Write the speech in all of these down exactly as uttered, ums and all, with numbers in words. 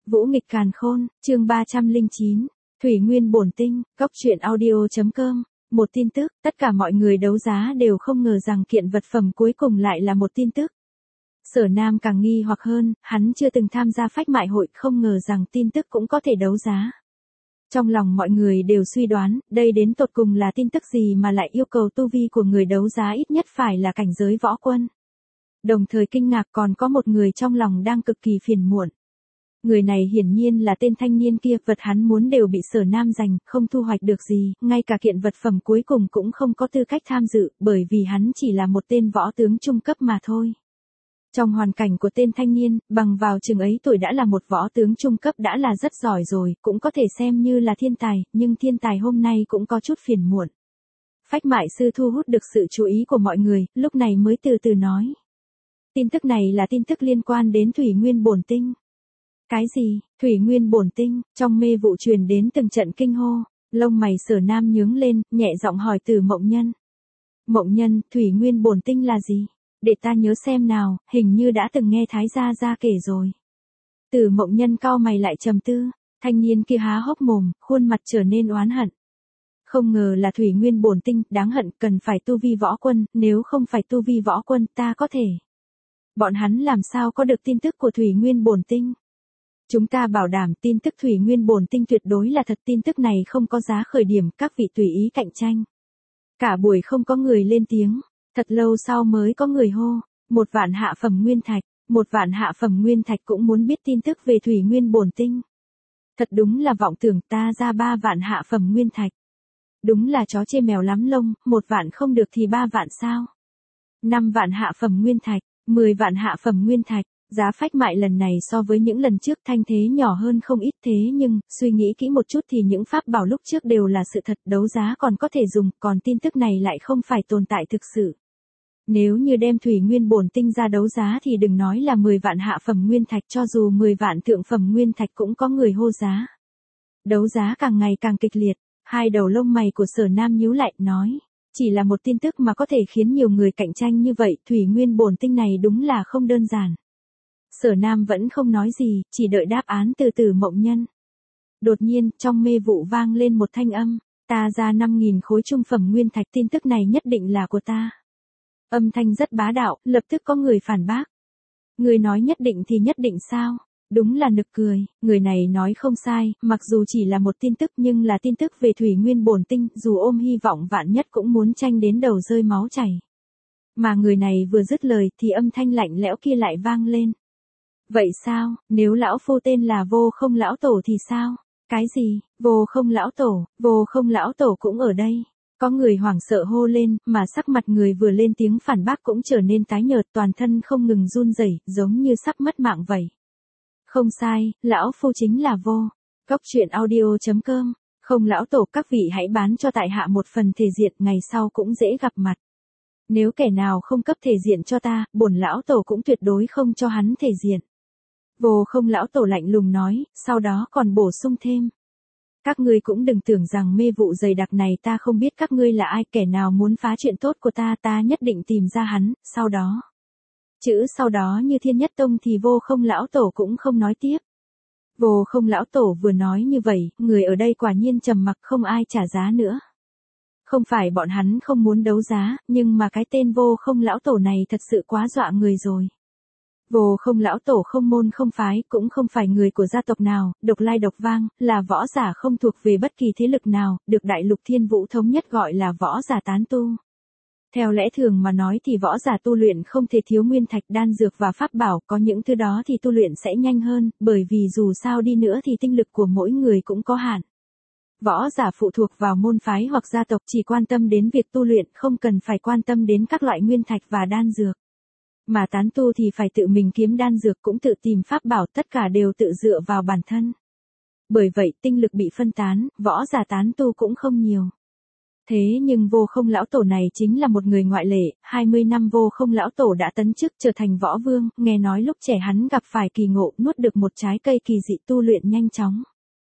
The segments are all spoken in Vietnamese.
Vũ nghịch càn khôn, chương ba trăm lẻ chín, Thủy Nguyên bổn tinh, góc truyện audio chấm com. Một tin tức, tất cả mọi người đấu giá đều không ngờ rằng kiện vật phẩm cuối cùng lại là một tin tức. Sở Nam càng nghi hoặc hơn, hắn chưa từng tham gia phách mại hội, không ngờ rằng tin tức cũng có thể đấu giá. Trong lòng mọi người đều suy đoán, đây đến tột cùng là tin tức gì mà lại yêu cầu tu vi của người đấu giá ít nhất phải là cảnh giới võ quân. Đồng thời kinh ngạc còn có một người trong lòng đang cực kỳ phiền muộn. Người này hiển nhiên là tên thanh niên kia, vật hắn muốn đều bị Sở Nam giành, không thu hoạch được gì, ngay cả kiện vật phẩm cuối cùng cũng không có tư cách tham dự, bởi vì hắn chỉ là một tên võ tướng trung cấp mà thôi. Trong hoàn cảnh của tên thanh niên, bằng vào chừng ấy tuổi đã là một võ tướng trung cấp đã là rất giỏi rồi, cũng có thể xem như là thiên tài, nhưng thiên tài hôm nay cũng có chút phiền muộn. Phách mại sư thu hút được sự chú ý của mọi người, lúc này mới từ từ nói. Tin tức này là tin tức liên quan đến Thủy Nguyên bổn tinh. Cái gì, Thủy Nguyên bổn tinh, trong mê vụ truyền đến từng trận kinh hô, lông mày Sở Nam nhướng lên, nhẹ giọng hỏi Từ Mộng Nhân. Mộng Nhân, Thủy Nguyên bổn tinh là gì? Để ta nhớ xem nào, hình như đã từng nghe Thái gia gia kể rồi. Từ Mộng Nhân cau mày lại trầm tư, thanh niên kia há hốc mồm, khuôn mặt trở nên oán hận. Không ngờ là Thủy Nguyên bổn tinh, đáng hận, cần phải tu vi võ quân, nếu không phải tu vi võ quân ta có thể. Bọn hắn làm sao có được tin tức của Thủy Nguyên bổn tinh? Chúng ta bảo đảm tin tức Thủy Nguyên bổn tinh tuyệt đối là thật, tin tức này không có giá khởi điểm, các vị tùy ý cạnh tranh. Cả buổi không có người lên tiếng, thật lâu sau mới có người hô, một vạn hạ phẩm nguyên thạch, một vạn hạ phẩm nguyên thạch cũng muốn biết tin tức về Thủy Nguyên bổn tinh. Thật đúng là vọng tưởng, ta ra ba vạn hạ phẩm nguyên thạch. Đúng là chó chê mèo lắm lông, một vạn không được thì ba vạn sao? Năm vạn hạ phẩm nguyên thạch, mười vạn hạ phẩm nguyên thạch. Giá phách mại lần này so với những lần trước thanh thế nhỏ hơn không ít, thế nhưng, suy nghĩ kỹ một chút thì những pháp bảo lúc trước đều là sự thật, đấu giá còn có thể dùng, còn tin tức này lại không phải tồn tại thực sự. Nếu như đem Thủy Nguyên bổn tinh ra đấu giá thì đừng nói là mười vạn hạ phẩm nguyên thạch, cho dù mười vạn thượng phẩm nguyên thạch cũng có người hô giá. Đấu giá càng ngày càng kịch liệt, hai đầu lông mày của Sở Nam nhíu lại, nói, chỉ là một tin tức mà có thể khiến nhiều người cạnh tranh như vậy, Thủy Nguyên bổn tinh này đúng là không đơn giản. Sở Nam vẫn không nói gì, chỉ đợi đáp án từ Từ Mộng Nhân. Đột nhiên, trong mê vụ vang lên một thanh âm, ta ra năm nghìn khối trung phẩm nguyên thạch, tin tức này nhất định là của ta. Âm thanh rất bá đạo, lập tức có người phản bác. Người nói nhất định thì nhất định sao? Đúng là nực cười, người này nói không sai, mặc dù chỉ là một tin tức nhưng là tin tức về Thủy Nguyên bổn tinh, dù ôm hy vọng vạn nhất cũng muốn tranh đến đầu rơi máu chảy. Mà người này vừa dứt lời thì âm thanh lạnh lẽo kia lại vang lên. Vậy sao, nếu lão phu tên là Vô Không lão tổ thì sao? Cái gì, Vô Không lão tổ, Vô Không lão tổ cũng ở đây. Có người hoảng sợ hô lên, mà sắc mặt người vừa lên tiếng phản bác cũng trở nên tái nhợt, toàn thân không ngừng run rẩy, giống như sắp mất mạng vậy. Không sai, lão phu chính là Vô. Góc truyện audio chấm com. Không lão tổ, các vị hãy bán cho tại hạ một phần thể diện, ngày sau cũng dễ gặp mặt. Nếu kẻ nào không cấp thể diện cho ta, bổn lão tổ cũng tuyệt đối không cho hắn thể diện. Vô Không lão tổ lạnh lùng nói, sau đó còn bổ sung thêm. Các ngươi cũng đừng tưởng rằng mê vụ dày đặc này ta không biết các ngươi là ai, kẻ nào muốn phá chuyện tốt của ta ta nhất định tìm ra hắn, sau đó. Chữ sau đó như Thiên Nhất Tông thì Vô Không lão tổ cũng không nói tiếp. Vô Không lão tổ vừa nói như vậy, người ở đây quả nhiên trầm mặc, không ai trả giá nữa. Không phải bọn hắn không muốn đấu giá, nhưng mà cái tên Vô Không lão tổ này thật sự quá dọa người rồi. Vô Không lão tổ không môn không phái, cũng không phải người của gia tộc nào, độc lai độc vang, là võ giả không thuộc về bất kỳ thế lực nào, được Đại Lục Thiên Vũ thống nhất gọi là võ giả tán tu. Theo lẽ thường mà nói thì võ giả tu luyện không thể thiếu nguyên thạch, đan dược và pháp bảo, có những thứ đó thì tu luyện sẽ nhanh hơn, bởi vì dù sao đi nữa thì tinh lực của mỗi người cũng có hạn. Võ giả phụ thuộc vào môn phái hoặc gia tộc chỉ quan tâm đến việc tu luyện, không cần phải quan tâm đến các loại nguyên thạch và đan dược. Mà tán tu thì phải tự mình kiếm đan dược, cũng tự tìm pháp bảo, tất cả đều tự dựa vào bản thân. Bởi vậy tinh lực bị phân tán, võ giả tán tu cũng không nhiều. Thế nhưng Vô Không lão tổ này chính là một người ngoại lệ, hai mươi năm Vô Không lão tổ đã tấn chức trở thành võ vương, nghe nói lúc trẻ hắn gặp phải kỳ ngộ, nuốt được một trái cây kỳ dị, tu luyện nhanh chóng.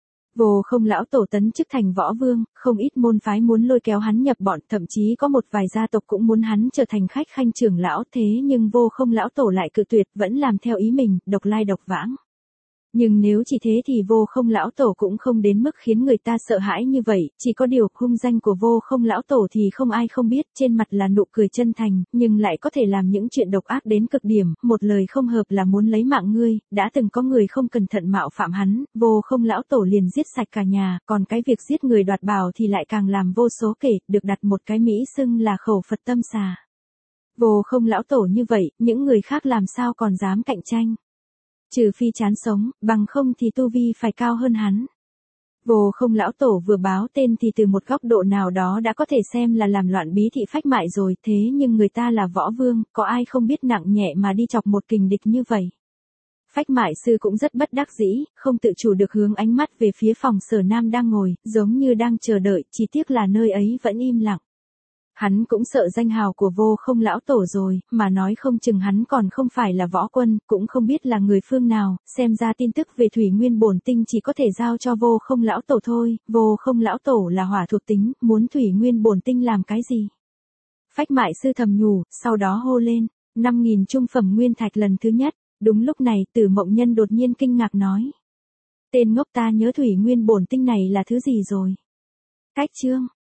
Vô Không lão tổ tấn chức thành võ vương, không ít môn phái muốn lôi kéo hắn nhập bọn, thậm chí có một vài gia tộc cũng muốn hắn trở thành khách khanh trưởng lão, thế nhưng Vô Không lão tổ lại cự tuyệt, vẫn làm theo ý mình, độc lai độc vãng. Nhưng nếu chỉ thế thì Vô Không lão tổ cũng không đến mức khiến người ta sợ hãi như vậy, chỉ có điều hung danh của Vô Không lão tổ thì không ai không biết, trên mặt là nụ cười chân thành, nhưng lại có thể làm những chuyện độc ác đến cực điểm, một lời không hợp là muốn lấy mạng ngươi, đã từng có người không cẩn thận mạo phạm hắn, Vô Không lão tổ liền giết sạch cả nhà, còn cái việc giết người đoạt bảo thì lại càng làm vô số kể, được đặt một cái mỹ xưng là khẩu Phật tâm xà. Vô Không lão tổ như vậy, những người khác làm sao còn dám cạnh tranh. Trừ phi chán sống, bằng không thì tu vi phải cao hơn hắn. Vô Không lão tổ vừa báo tên thì từ một góc độ nào đó đã có thể xem là làm loạn bí thị phách mại rồi, thế nhưng người ta là võ vương, có ai không biết nặng nhẹ mà đi chọc một kình địch như vậy. Phách mại sư cũng rất bất đắc dĩ, không tự chủ được hướng ánh mắt về phía phòng Sở Nam đang ngồi, giống như đang chờ đợi, chỉ tiếc là nơi ấy vẫn im lặng. Hắn cũng sợ danh hào của Vô Không lão tổ rồi, mà nói không chừng hắn còn không phải là võ quân, cũng không biết là người phương nào, xem ra tin tức về Thủy Nguyên bổn tinh chỉ có thể giao cho Vô Không lão tổ thôi, Vô Không lão tổ là hỏa thuộc tính, muốn Thủy Nguyên bổn tinh làm cái gì? Phách mại sư thầm nhủ, sau đó hô lên, năm nghìn trung phẩm nguyên thạch lần thứ nhất, đúng lúc này Tử Mộng Nhân đột nhiên kinh ngạc nói. Tên ngốc ta nhớ Thủy Nguyên bổn tinh này là thứ gì rồi? Cách chương